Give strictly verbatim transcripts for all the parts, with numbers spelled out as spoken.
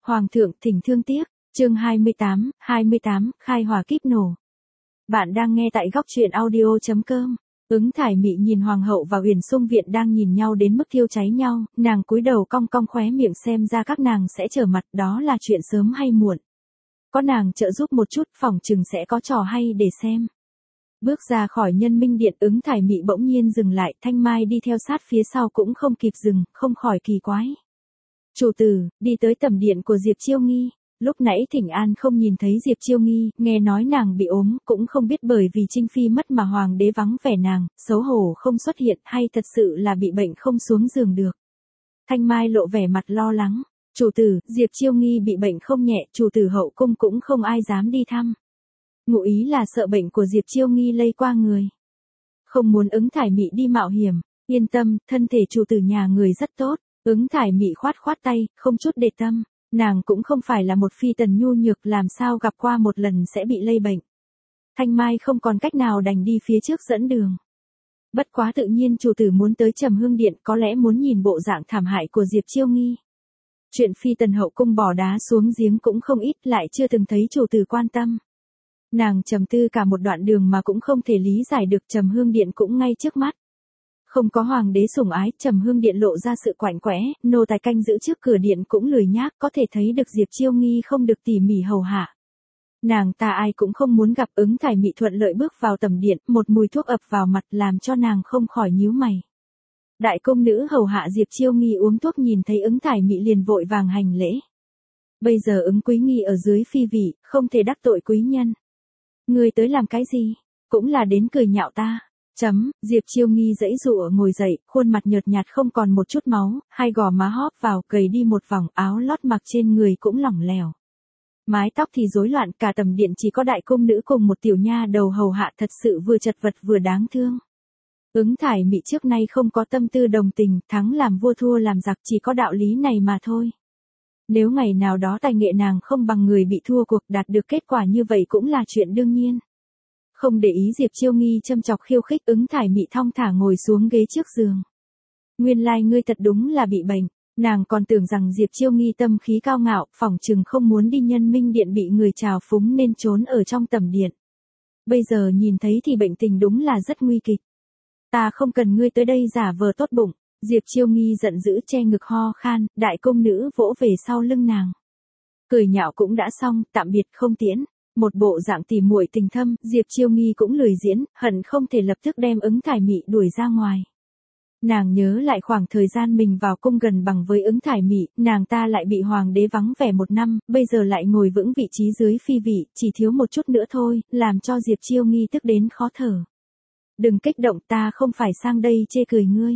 Hoàng thượng thỉnh thương tiếc, chương hai mươi tám, hai mươi tám, khai hỏa kíp nổ. Bạn đang nghe tại góc truyện audio chấm com. Ứng Thải Mị nhìn Hoàng hậu và Uyển Sung Viện đang nhìn nhau đến mức thiêu cháy nhau, nàng cúi đầu cong cong khóe miệng xem ra các nàng sẽ trở mặt, đó là chuyện sớm hay muộn. Có nàng trợ giúp một chút, phỏng chừng sẽ có trò hay để xem. Bước ra khỏi Nhân Minh Điện, Ứng Thải Mị bỗng nhiên dừng lại, Thanh Mai đi theo sát phía sau cũng không kịp dừng, không khỏi kỳ quái. Chủ tử, đi tới tẩm điện của Diệp Chiêu Nghi. Lúc nãy Thỉnh An không nhìn thấy Diệp Chiêu Nghi, nghe nói nàng bị ốm, cũng không biết bởi vì Trinh Phi mất mà Hoàng đế vắng vẻ nàng, xấu hổ không xuất hiện hay thật sự là bị bệnh không xuống giường được. Thanh Mai lộ vẻ mặt lo lắng. Chủ tử, Diệp Chiêu Nghi bị bệnh không nhẹ, chủ tử hậu cung cũng không ai dám đi thăm. Ngụ ý là sợ bệnh của Diệp Chiêu Nghi lây qua người. Không muốn Ứng Thải Mị đi mạo hiểm, yên tâm, thân thể chủ tử nhà người rất tốt. Ứng Thải Mị khoát khoát tay, không chút để tâm. Nàng cũng không phải là một phi tần nhu nhược, làm sao gặp qua một lần sẽ bị lây bệnh. Thanh Mai không còn cách nào đành đi phía trước dẫn đường. Bất quá tự nhiên chủ tử muốn tới Trầm Hương Điện, có lẽ muốn nhìn bộ dạng thảm hại của Diệp Chiêu Nghi. Chuyện phi tần hậu cung bỏ đá xuống giếng cũng không ít, lại chưa từng thấy chủ tử quan tâm. Nàng trầm tư cả một đoạn đường mà cũng không thể lý giải được, Trầm Hương Điện cũng ngay trước mắt. Không có hoàng đế sủng ái, Trầm Hương Điện lộ ra sự quạnh quẽ, nô tài canh giữ trước cửa điện cũng lười nhác, có thể thấy được Diệp Chiêu Nghi không được tỉ mỉ hầu hạ. Nàng ta ai cũng không muốn gặp. Ứng Thải Mị thuận lợi bước vào tầm điện, một mùi thuốc ập vào mặt làm cho nàng không khỏi nhíu mày. Đại công nữ hầu hạ Diệp Chiêu Nghi uống thuốc nhìn thấy Ứng Thải Mị liền vội vàng hành lễ. Bây giờ Ứng Quý Nghi ở dưới phi vị, không thể đắc tội quý nhân. Ngươi tới làm cái gì? Cũng là đến cười nhạo ta. Chấm, Diệp Chiêu Nghi giãy giụa ngồi dậy, khuôn mặt nhợt nhạt không còn một chút máu, hai gò má hóp vào, gầy đi một vòng, áo lót mặc trên người cũng lỏng lẻo. Mái tóc thì rối loạn, cả tầm điện chỉ có đại cung nữ cùng một tiểu nha đầu hầu hạ, thật sự vừa chật vật vừa đáng thương. Ứng Thải Mị trước nay không có tâm tư đồng tình, thắng làm vua thua làm giặc, chỉ có đạo lý này mà thôi. Nếu ngày nào đó tài nghệ nàng không bằng người bị thua cuộc, đạt được kết quả như vậy cũng là chuyện đương nhiên. Không để ý Diệp Chiêu Nghi châm chọc khiêu khích, Ứng Thải Mị thong thả ngồi xuống ghế trước giường. Nguyên lai ngươi thật đúng là bị bệnh, nàng còn tưởng rằng Diệp Chiêu Nghi tâm khí cao ngạo, phỏng chừng không muốn đi Nhân Minh Điện bị người trào phúng nên trốn ở trong tẩm điện. Bây giờ nhìn thấy thì bệnh tình đúng là rất nguy kịch. Ta không cần ngươi tới đây giả vờ tốt bụng. Diệp Chiêu Nghi giận dữ che ngực ho khan, đại công nữ vỗ về sau lưng nàng. Cười nhạo cũng đã xong, tạm biệt không tiễn. Một bộ dạng tỉ muội tình thâm, Diệp Chiêu Nghi cũng lười diễn, hận không thể lập tức đem Ứng Thải Mị đuổi ra ngoài. Nàng nhớ lại khoảng thời gian mình vào cung gần bằng với Ứng Thải Mị, nàng ta lại bị hoàng đế vắng vẻ một năm, bây giờ lại ngồi vững vị trí dưới phi vị, chỉ thiếu một chút nữa thôi, làm cho Diệp Chiêu Nghi tức đến khó thở. Đừng kích động, ta không phải sang đây chê cười ngươi.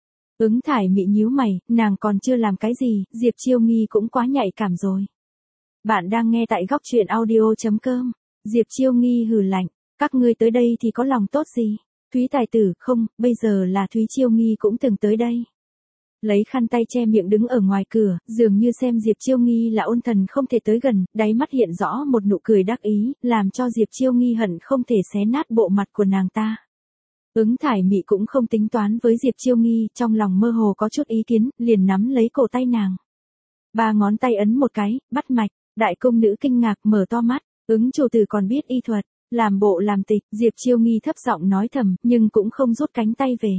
Ứng Thải Mị nhíu mày, nàng còn chưa làm cái gì, Diệp Chiêu Nghi cũng quá nhạy cảm rồi. Bạn đang nghe tại góc truyện audio chấm com. Diệp Chiêu Nghi hừ lạnh, các ngươi tới đây thì có lòng tốt gì? Thúy tài tử, không, bây giờ là Thúy Chiêu Nghi cũng từng tới đây. Lấy khăn tay che miệng đứng ở ngoài cửa, dường như xem Diệp Chiêu Nghi là ôn thần không thể tới gần, đáy mắt hiện rõ một nụ cười đắc ý, làm cho Diệp Chiêu Nghi hận không thể xé nát bộ mặt của nàng ta. Ứng Thải Mị cũng không tính toán với Diệp Chiêu Nghi, trong lòng mơ hồ có chút ý kiến, liền nắm lấy cổ tay nàng. Ba ngón tay ấn một cái, bắt mạch. Đại công nữ kinh ngạc mở to mắt, Ứng chủ tử còn biết y thuật, làm bộ làm tịch, Diệp Chiêu Nghi thấp giọng nói thầm, nhưng cũng không rút cánh tay về.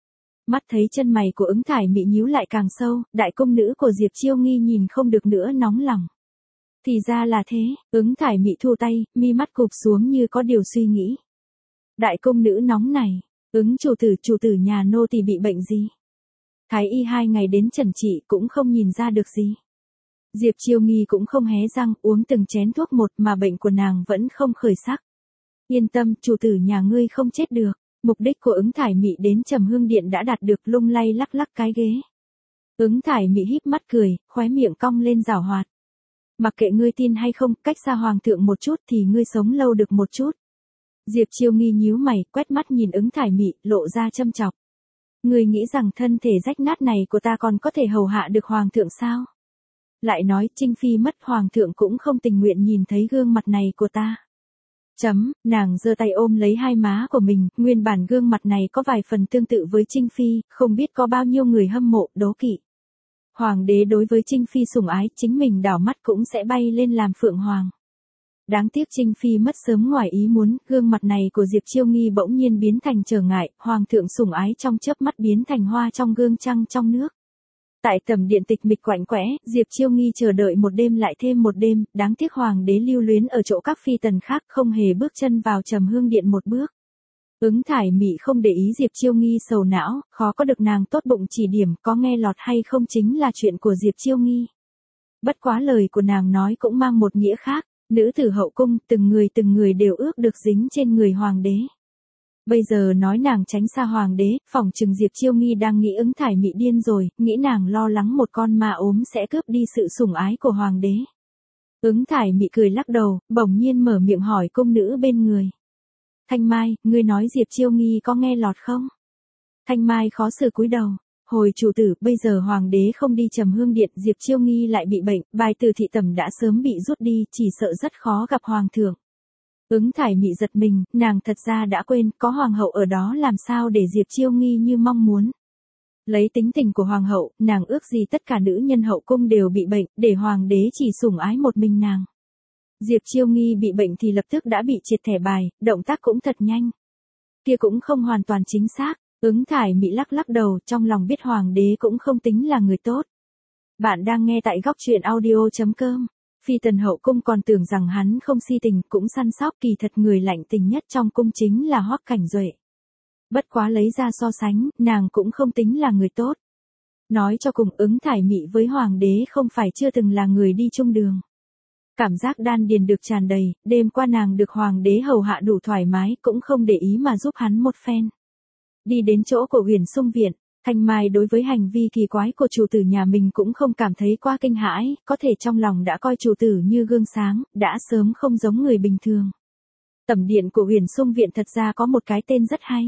Mắt thấy chân mày của Ứng Thải Mị nhíu lại càng sâu, đại công nữ của Diệp Chiêu Nghi nhìn không được nữa nóng lòng. Thì ra là thế, Ứng Thải Mị thu tay, mi mắt cụp xuống như có điều suy nghĩ. Đại công nữ nóng này, Ứng chủ tử, chủ tử nhà nô tỳ bị bệnh gì? Thái y hai ngày đến trần trị cũng không nhìn ra được gì. Diệp Chiêu Nghi cũng không hé răng, uống từng chén thuốc một mà bệnh của nàng vẫn không khởi sắc. Yên tâm, chủ tử nhà ngươi không chết được. Mục đích của Ứng Thải Mị đến Trầm Hương Điện đã đạt được, lung lay lắc lắc cái ghế. Ứng Thải Mị híp mắt cười, khóe miệng cong lên giảo hoạt. Mặc kệ ngươi tin hay không, cách xa hoàng thượng một chút thì ngươi sống lâu được một chút. Diệp Chiêu Nghi nhíu mày, quét mắt nhìn Ứng Thải Mị, lộ ra châm chọc. Ngươi nghĩ rằng thân thể rách nát này của ta còn có thể hầu hạ được hoàng thượng sao? Lại nói, Trinh Phi mất, hoàng thượng cũng không tình nguyện nhìn thấy gương mặt này của ta. Chấm, nàng giơ tay ôm lấy hai má của mình, nguyên bản gương mặt này có vài phần tương tự với Trinh Phi, không biết có bao nhiêu người hâm mộ, đố kỵ. Hoàng đế đối với Trinh Phi sủng ái, chính mình đảo mắt cũng sẽ bay lên làm phượng hoàng. Đáng tiếc Trinh Phi mất sớm ngoài ý muốn, gương mặt này của Diệp Chiêu Nghi bỗng nhiên biến thành trở ngại, hoàng thượng sủng ái trong chớp mắt biến thành hoa trong gương trăng trong nước. Tại tầm điện tịch mịch quạnh quẽ, Diệp Chiêu Nghi chờ đợi một đêm lại thêm một đêm, đáng tiếc hoàng đế lưu luyến ở chỗ các phi tần khác không hề bước chân vào Trầm Hương điện một bước. Ứng Thải Mị không để ý Diệp Chiêu Nghi sầu não, khó có được nàng tốt bụng chỉ điểm, có nghe lọt hay không chính là chuyện của Diệp Chiêu Nghi. Bất quá lời của nàng nói cũng mang một nghĩa khác, nữ tử hậu cung, từng người từng người đều ước được dính trên người hoàng đế. Bây giờ nói nàng tránh xa hoàng đế, phỏng chừng Diệp Chiêu Nghi đang nghĩ Ứng Thải Mị điên rồi, nghĩ nàng lo lắng một con ma ốm sẽ cướp đi sự sủng ái của hoàng đế. Ứng Thải Mị cười lắc đầu, bỗng nhiên mở miệng hỏi cung nữ bên người. Thanh Mai, ngươi nói Diệp Chiêu Nghi có nghe lọt không? Thanh Mai khó xử cúi đầu. Hồi chủ tử, bây giờ hoàng đế không đi Trầm Hương điện, Diệp Chiêu Nghi lại bị bệnh, bài từ thị tẩm đã sớm bị rút đi, chỉ sợ rất khó gặp hoàng thượng. Ứng Thải Mị giật mình, nàng thật ra đã quên, có hoàng hậu ở đó làm sao để Diệp Chiêu Nghi như mong muốn. Lấy tính tình của hoàng hậu, nàng ước gì tất cả nữ nhân hậu cung đều bị bệnh, để hoàng đế chỉ sủng ái một mình nàng. Diệp Chiêu Nghi bị bệnh thì lập tức đã bị triệt thẻ bài, động tác cũng thật nhanh. Kia cũng không hoàn toàn chính xác, Ứng Thải Mị lắc lắc đầu, trong lòng biết hoàng đế cũng không tính là người tốt. Bạn đang nghe tại góc truyện audio chấm com. Phi tần hậu cung còn tưởng rằng hắn không si tình, cũng săn sóc, kỳ thật người lạnh tình nhất trong cung chính là Hoắc Cảnh Duệ. Bất quá lấy ra so sánh, nàng cũng không tính là người tốt. Nói cho cùng, Ứng Thải Mị với hoàng đế không phải chưa từng là người đi chung đường. Cảm giác đan điền được tràn đầy, đêm qua nàng được hoàng đế hầu hạ đủ thoải mái, cũng không để ý mà giúp hắn một phen. Đi đến chỗ của Huyền Sung viện, Thanh Mai đối với hành vi kỳ quái của chủ tử nhà mình cũng không cảm thấy quá kinh hãi, có thể trong lòng đã coi chủ tử như gương sáng, đã sớm không giống người bình thường. Tẩm điện của Huyền Sung viện thật ra có một cái tên rất hay.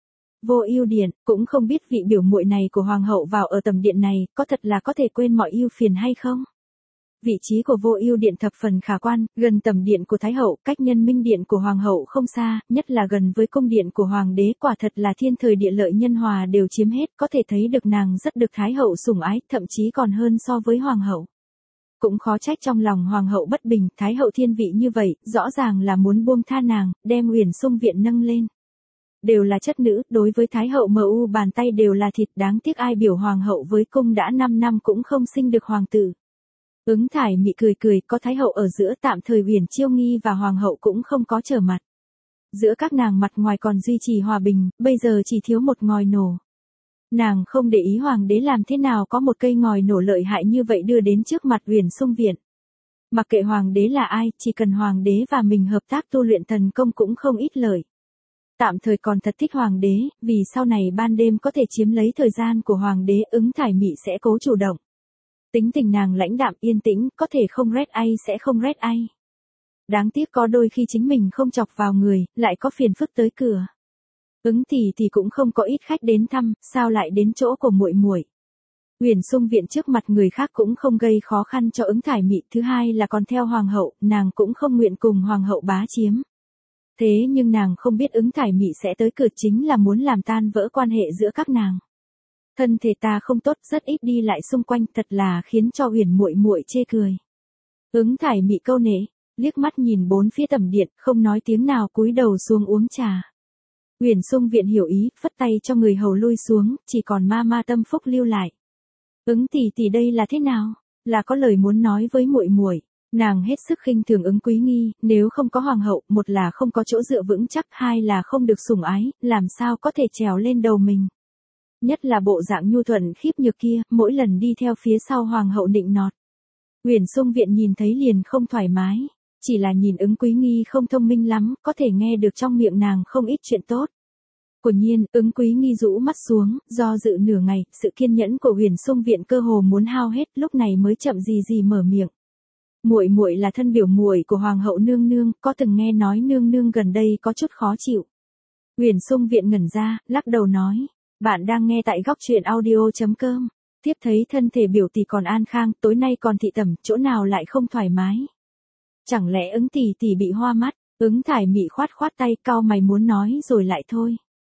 Vô Ưu điện, cũng không biết vị biểu muội này của hoàng hậu vào ở tẩm điện này, có thật là có thể quên mọi ưu phiền hay không? Vị trí của Vô Ưu điện thập phần khả quan, gần tẩm điện của thái hậu, cách Nhân Minh điện của hoàng hậu không xa, nhất là gần với cung điện của hoàng đế, quả thật là thiên thời địa lợi nhân hòa đều chiếm hết, có thể thấy được nàng rất được thái hậu sủng ái, thậm chí còn hơn so với hoàng hậu. Cũng khó trách trong lòng hoàng hậu bất bình, thái hậu thiên vị như vậy, rõ ràng là muốn buông tha nàng, đem Huyền Sung viện nâng lên. Đều là chất nữ, đối với thái hậu mờ u bàn tay đều là thịt, đáng tiếc ai biểu hoàng hậu với cung đã năm năm cũng không sinh được hoàng tử. Ứng Thải Mị cười cười, có thái hậu ở giữa, tạm thời Huyền Chiêu Nghi và hoàng hậu cũng không có trở mặt. Giữa các nàng mặt ngoài còn duy trì hòa bình, bây giờ chỉ thiếu một ngòi nổ. Nàng không để ý hoàng đế làm thế nào có một cây ngòi nổ lợi hại như vậy đưa đến trước mặt Huyền Sung viện. Mặc kệ hoàng đế là ai, chỉ cần hoàng đế và mình hợp tác tu luyện thần công cũng không ít lợi. Tạm thời còn thật thích hoàng đế, vì sau này ban đêm có thể chiếm lấy thời gian của hoàng đế, Ứng Thải Mị sẽ cố chủ động. Tính tình nàng lãnh đạm yên tĩnh, có thể không rét ai sẽ không rét ai. Đáng tiếc có đôi khi chính mình không chọc vào người, lại có phiền phức tới cửa. Ứng tỷ thì cũng không có ít khách đến thăm, sao lại đến chỗ của muội muội? Huyền Sung viện trước mặt người khác cũng không gây khó khăn cho Ứng Thải Mị, thứ hai là còn theo hoàng hậu, nàng cũng không nguyện cùng hoàng hậu bá chiếm. Thế nhưng nàng không biết Ứng Thải Mị sẽ tới cửa chính là muốn làm tan vỡ quan hệ giữa các nàng. Thân thể ta không tốt, rất ít đi lại xung quanh, thật là khiến cho Huyền muội muội chê cười. Ứng Thải Mị câu nể, liếc mắt nhìn bốn phía tẩm điện, không nói tiếng nào, cúi đầu xuống uống trà. Huyền Sung viện hiểu ý, phất tay cho người hầu lui xuống, chỉ còn ma ma Tâm Phúc lưu lại. Ứng tỷ tỷ đây là thế nào? Là có lời muốn nói với muội muội. Nàng hết sức khinh thường Ứng Quý Nghi, nếu không có hoàng hậu, một là không có chỗ dựa vững chắc, hai là không được sủng ái, làm sao có thể trèo lên đầu mình. Nhất là bộ dạng nhu thuận khiếp nhược kia, mỗi lần đi theo phía sau hoàng hậu nịnh nọt. Huyền Sung viện nhìn thấy liền không thoải mái, chỉ là nhìn Ứng Quý Nghi không thông minh lắm, có thể nghe được trong miệng nàng không ít chuyện tốt. Quả nhiên, Ứng Quý Nghi rũ mắt xuống, do dự nửa ngày, sự kiên nhẫn của Huyền Sung viện cơ hồ muốn hao hết, lúc này mới chậm gì gì mở miệng. Muội muội là thân biểu muội của hoàng hậu nương nương, có từng nghe nói nương nương gần đây có chút khó chịu. Huyền Sung viện ngẩn ra, lắc đầu nói, bạn đang nghe tại góc truyện audio chấm com. Tiếp thấy thân thể biểu tỷ còn an khang, tối nay còn thị tẩm, chỗ nào lại không thoải mái. Chẳng lẽ Ứng tỷ tỷ bị hoa mắt? Ứng Thải Mị khoát khoát tay, cau mày muốn nói rồi lại thôi.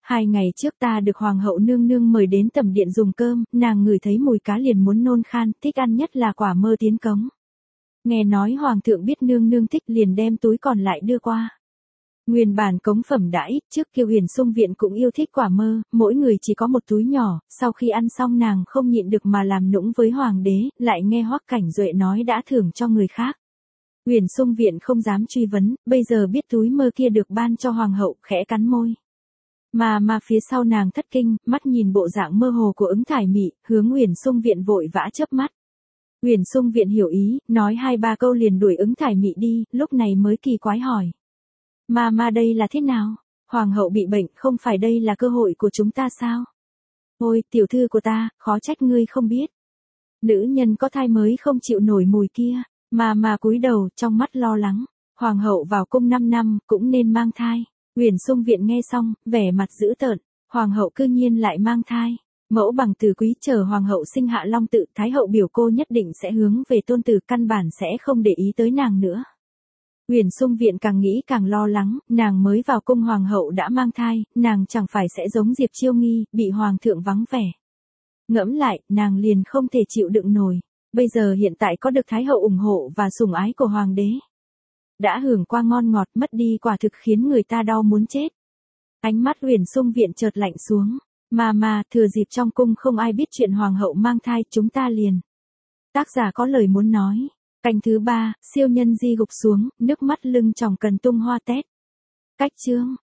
Hai ngày trước ta được hoàng hậu nương nương mời đến tẩm điện dùng cơm, nàng ngửi thấy mùi cá liền muốn nôn khan, thích ăn nhất là quả mơ tiến cống. Nghe nói hoàng thượng biết nương nương thích liền đem túi còn lại đưa qua. Nguyên bản cống phẩm đã ít, trước Kiều Huyền Sung viện cũng yêu thích quả mơ, mỗi người chỉ có một túi nhỏ, sau khi ăn xong nàng không nhịn được mà làm nũng với hoàng đế, lại nghe Hoắc Cảnh Duệ nói đã thưởng cho người khác. Huyền Sung viện không dám truy vấn, bây giờ biết túi mơ kia được ban cho hoàng hậu, khẽ cắn môi. Mà mà phía sau nàng thất kinh, mắt nhìn bộ dạng mơ hồ của Ứng Thải Mị, hướng Huyền Sung viện vội vã chớp mắt. Huyền Sung viện hiểu ý, nói hai ba câu liền đuổi Ứng Thải Mị đi, lúc này mới kỳ quái hỏi. Mà mà đây là thế nào? Hoàng hậu bị bệnh, không phải đây là cơ hội của chúng ta sao? Ôi, tiểu thư của ta, khó trách ngươi không biết. Nữ nhân có thai mới không chịu nổi mùi kia, mà mà cúi đầu, trong mắt lo lắng. Hoàng hậu vào cung năm năm, cũng nên mang thai. Huyền Sung viện nghe xong, vẻ mặt dữ tợn. Hoàng hậu cư nhiên lại mang thai. Mẫu bằng từ quý chờ hoàng hậu sinh hạ long tự, thái hậu biểu cô nhất định sẽ hướng về tôn tử, căn bản sẽ không để ý tới nàng nữa. Huyền Sung viện càng nghĩ càng lo lắng, nàng mới vào cung hoàng hậu đã mang thai, nàng chẳng phải sẽ giống Diệp Chiêu Nghi, bị hoàng thượng vắng vẻ. Ngẫm lại, nàng liền không thể chịu đựng nổi. Bây giờ hiện tại có được thái hậu ủng hộ và sủng ái của hoàng đế. Đã hưởng qua ngon ngọt, mất đi quả thực khiến người ta đau muốn chết. Ánh mắt Huyền Sung viện chợt lạnh xuống. Mà mà, thừa dịp trong cung không ai biết chuyện hoàng hậu mang thai, chúng ta liền. Tác giả có lời muốn nói. Canh thứ ba, siêu nhân di gục xuống, nước mắt lưng tròng cần tung hoa tét. Cách chương.